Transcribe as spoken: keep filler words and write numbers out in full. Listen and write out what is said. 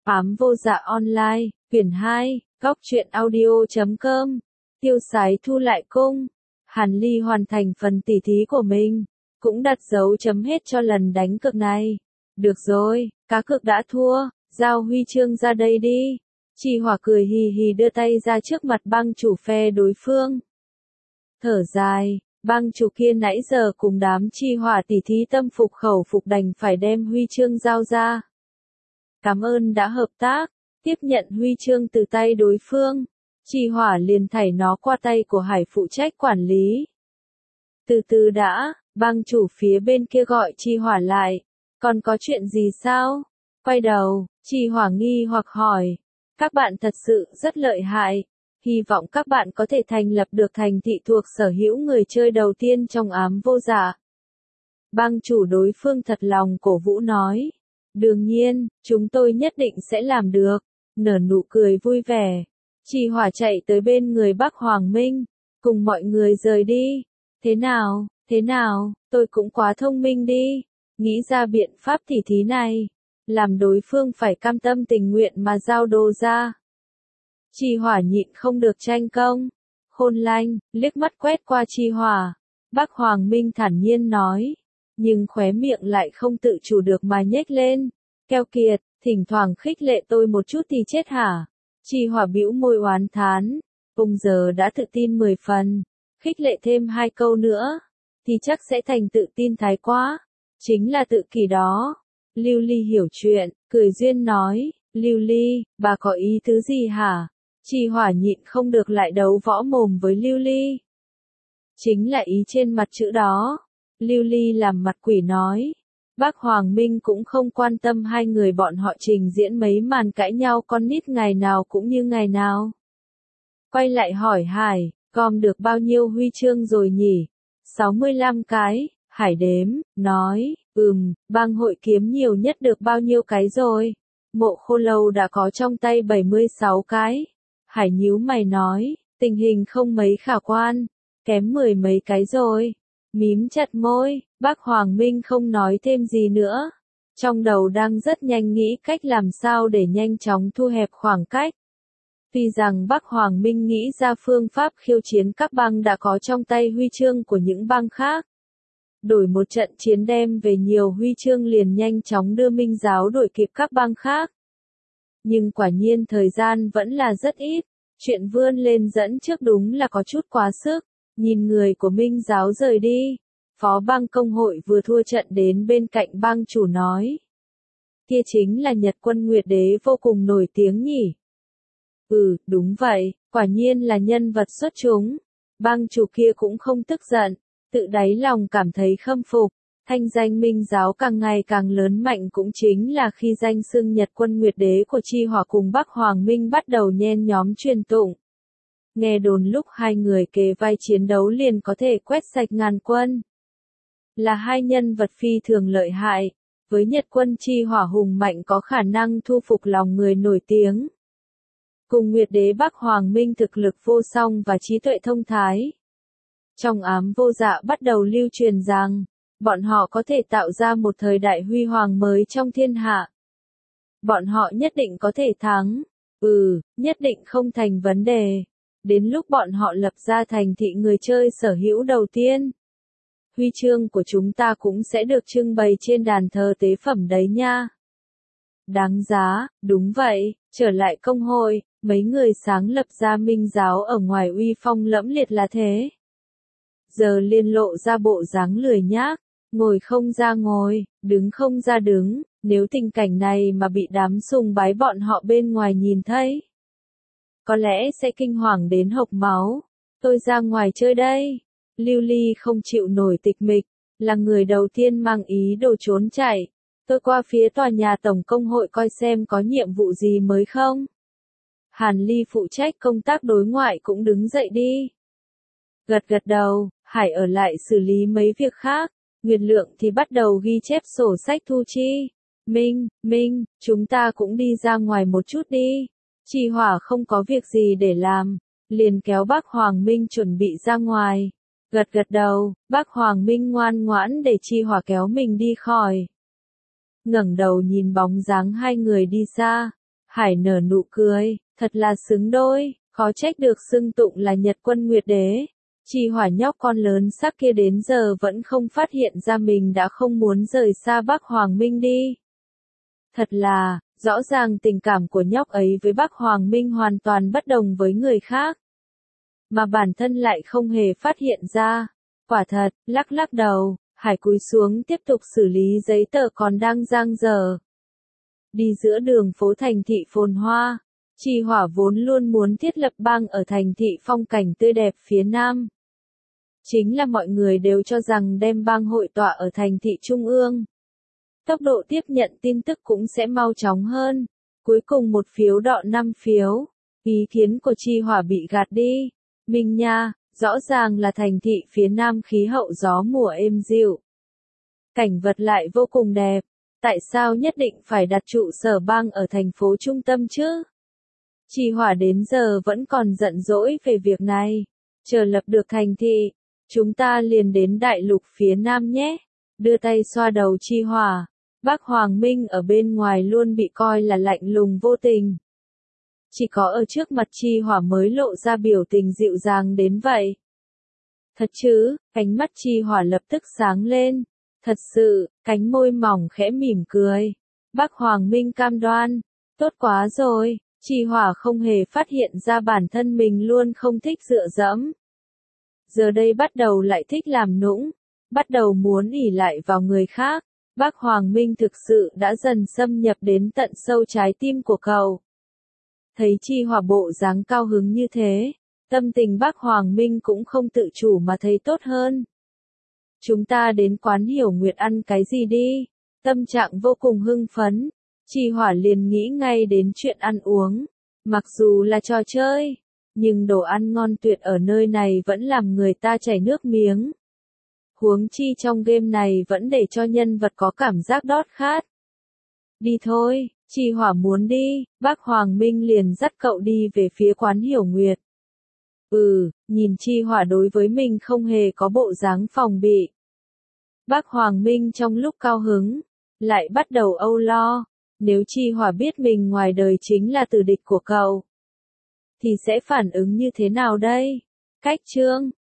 Ám vô dạ online, quyển hai, góc truyện audio chấm com, tiêu sái thu lại cung. Hàn Ly hoàn thành phần tỉ thí của mình, cũng đặt dấu chấm hết cho lần đánh cược này. Được rồi, cá cược đã thua, giao huy chương ra đây đi. Chi Hỏa cười hì hì đưa tay ra trước mặt bang chủ phe đối phương. Thở dài, bang chủ kia nãy giờ cùng đám Chi Hỏa tỉ thí tâm phục khẩu phục đành phải đem huy chương giao ra. Cảm ơn đã hợp tác, tiếp nhận huy chương từ tay đối phương. Chi Hỏa liền thảy nó qua tay của Hải phụ trách quản lý. Từ từ đã, bang chủ phía bên kia gọi Chi Hỏa lại. Còn có chuyện gì sao? Quay đầu, Chi Hỏa nghi hoặc hỏi. Các bạn thật sự rất lợi hại. Hy vọng các bạn có thể thành lập được thành thị thuộc sở hữu người chơi đầu tiên trong ám vô dạ. Bang chủ đối phương thật lòng cổ vũ nói. Đương nhiên, chúng tôi nhất định sẽ làm được. Nở nụ cười vui vẻ. Chi Hỏa chạy tới bên người Bắc Hoàng Minh. Cùng mọi người rời đi. Thế nào, thế nào, tôi cũng quá thông minh đi. Nghĩ ra biện pháp tỉ thí này. Làm đối phương phải cam tâm tình nguyện mà giao đồ ra. Chi Hỏa nhịn không được tranh công. Khôn lanh, liếc mắt quét qua Chi Hỏa. Bắc Hoàng Minh thản nhiên nói. Nhưng khóe miệng lại không tự chủ được mà nhếch lên. Keo kiệt, thỉnh thoảng khích lệ tôi một chút thì chết hả? Chi Hỏa bĩu môi oán thán. Ông giờ đã tự tin mười phần. Khích lệ thêm hai câu nữa. Thì chắc sẽ thành tự tin thái quá. Chính là tự kỷ đó. Lưu Ly hiểu chuyện, cười duyên nói. Lưu Ly, bà có ý tứ gì hả? Chi Hỏa nhịn không được lại đấu võ mồm với Lưu Ly. Chính là ý trên mặt chữ đó. Lưu Ly làm mặt quỷ nói. Bác Hoàng Minh cũng không quan tâm hai người bọn họ trình diễn mấy màn cãi nhau con nít ngày nào cũng như ngày nào. Quay lại hỏi Hải, gom được bao nhiêu huy chương rồi nhỉ? sáu mươi lăm cái, Hải đếm, nói, ừm, bang hội kiếm nhiều nhất được bao nhiêu cái rồi? Mộ Khô Lâu đã có trong tay bảy mươi sáu cái. Hải nhíu mày nói, tình hình không mấy khả quan, kém mười mấy cái rồi. Mím chặt môi, bác Hoàng Minh không nói thêm gì nữa. Trong đầu đang rất nhanh nghĩ cách làm sao để nhanh chóng thu hẹp khoảng cách. Tuy rằng bác Hoàng Minh nghĩ ra phương pháp khiêu chiến các bang đã có trong tay huy chương của những bang khác. Đổi một trận chiến đem về nhiều huy chương liền nhanh chóng đưa Minh giáo đuổi kịp các bang khác. Nhưng quả nhiên thời gian vẫn là rất ít. Chuyện vươn lên dẫn trước đúng là có chút quá sức. Nhìn người của Minh giáo rời đi. Phó bang công hội vừa thua trận đến bên cạnh bang chủ nói. Kia chính là Nhật quân Nguyệt Đế vô cùng nổi tiếng nhỉ. Ừ, đúng vậy, quả nhiên là nhân vật xuất chúng. Bang chủ kia cũng không tức giận. Tự đáy lòng cảm thấy khâm phục. Thanh danh Minh giáo càng ngày càng lớn mạnh cũng chính là khi danh xưng Nhật quân Nguyệt Đế của Chi Hỏa cùng Bắc Hoàng Minh bắt đầu nhen nhóm truyền tụng. Nghe đồn lúc hai người kề vai chiến đấu liền có thể quét sạch ngàn quân. Là hai nhân vật phi thường lợi hại, với Nhật quân Chi Hỏa hùng mạnh có khả năng thu phục lòng người nổi tiếng. Cùng Nguyệt Đế Bắc Hoàng Minh thực lực vô song và trí tuệ thông thái. Trong ám vô dạ bắt đầu lưu truyền rằng, bọn họ có thể tạo ra một thời đại huy hoàng mới trong thiên hạ. Bọn họ nhất định có thể thắng. Ừ, nhất định không thành vấn đề. Đến lúc bọn họ lập ra thành thị người chơi sở hữu đầu tiên. Huy chương của chúng ta cũng sẽ được trưng bày trên đàn thờ tế phẩm đấy nha. Đáng giá, đúng vậy, trở lại công hội, mấy người sáng lập ra Minh giáo ở ngoài uy phong lẫm liệt là thế. Giờ liên lộ ra bộ dáng lười nhác, ngồi không ra ngồi, đứng không ra đứng, nếu tình cảnh này mà bị đám sùng bái bọn họ bên ngoài nhìn thấy. Có lẽ sẽ kinh hoàng đến hộc máu. Tôi ra ngoài chơi đây. Lưu Ly không chịu nổi tịch mịch, là người đầu tiên mang ý đồ trốn chạy. Tôi qua phía tòa nhà tổng công hội coi xem có nhiệm vụ gì mới không. Hàn Ly phụ trách công tác đối ngoại cũng đứng dậy đi. Gật gật đầu, Hải ở lại xử lý mấy việc khác. Nguyệt Lượng thì bắt đầu ghi chép sổ sách thu chi. Minh, Minh, chúng ta cũng đi ra ngoài một chút đi. Chi Hỏa không có việc gì để làm, liền kéo bác Hoàng Minh chuẩn bị ra ngoài. Gật gật đầu, bác Hoàng Minh ngoan ngoãn để Chi Hỏa kéo mình đi khỏi. Ngẩng đầu nhìn bóng dáng hai người đi xa, Hải nở nụ cười, thật là xứng đôi, khó trách được xưng tụng là Nhật Quân Nguyệt Đế. Chi Hỏa nhóc con lớn sắc kia đến giờ vẫn không phát hiện ra mình đã không muốn rời xa Bắc Hoàng Minh đi. Thật là, rõ ràng tình cảm của nhóc ấy với Bắc Hoàng Minh hoàn toàn bất đồng với người khác. Mà bản thân lại không hề phát hiện ra. Quả thật, lắc lắc đầu, Hải cúi xuống tiếp tục xử lý giấy tờ còn đang dang dở. Đi giữa đường phố thành thị phồn hoa, Chi Hỏa vốn luôn muốn thiết lập bang ở thành thị phong cảnh tươi đẹp phía Nam. Chính là mọi người đều cho rằng đem bang hội tọa ở thành thị trung ương. Tốc độ tiếp nhận tin tức cũng sẽ mau chóng hơn. Cuối cùng một phiếu đọ năm phiếu. Ý kiến của Chi Hỏa bị gạt đi. Minh nha, rõ ràng là thành thị phía Nam khí hậu gió mùa êm dịu. Cảnh vật lại vô cùng đẹp. Tại sao nhất định phải đặt trụ sở bang ở thành phố trung tâm chứ? Chi Hỏa đến giờ vẫn còn giận dỗi về việc này. Chờ lập được thành thị, chúng ta liền đến đại lục phía Nam nhé. Đưa tay xoa đầu Chi Hỏa. Bắc Hoàng Minh ở bên ngoài luôn bị coi là lạnh lùng vô tình. Chỉ có ở trước mặt Chi Hỏa mới lộ ra biểu tình dịu dàng đến vậy. Thật chứ, ánh mắt Chi Hỏa lập tức sáng lên. Thật sự, cánh môi mỏng khẽ mỉm cười. Bắc Hoàng Minh cam đoan. Tốt quá rồi, Chi Hỏa không hề phát hiện ra bản thân mình luôn không thích dựa dẫm. Giờ đây bắt đầu lại thích làm nũng. Bắt đầu muốn ỷ lại vào người khác. Bắc Hoàng Minh thực sự đã dần xâm nhập đến tận sâu trái tim của cậu. Thấy Chi Hỏa bộ dáng cao hứng như thế, tâm tình Bắc Hoàng Minh cũng không tự chủ mà thấy tốt hơn. Chúng ta đến quán Hiểu Nguyệt ăn cái gì đi? Tâm trạng vô cùng hưng phấn, Chi Hỏa liền nghĩ ngay đến chuyện ăn uống. Mặc dù là trò chơi, nhưng đồ ăn ngon tuyệt ở nơi này vẫn làm người ta chảy nước miếng. Huống chi trong game này vẫn để cho nhân vật có cảm giác đót khát. Đi thôi, Chi Hỏa muốn đi, Bắc Hoàng Minh liền dắt cậu đi về phía quán Hiểu Nguyệt. Ừ, nhìn Chi Hỏa đối với mình không hề có bộ dáng phòng bị. Bắc Hoàng Minh trong lúc cao hứng, lại bắt đầu âu lo. Nếu Chi Hỏa biết mình ngoài đời chính là tử địch của cậu, thì sẽ phản ứng như thế nào đây? Cách chương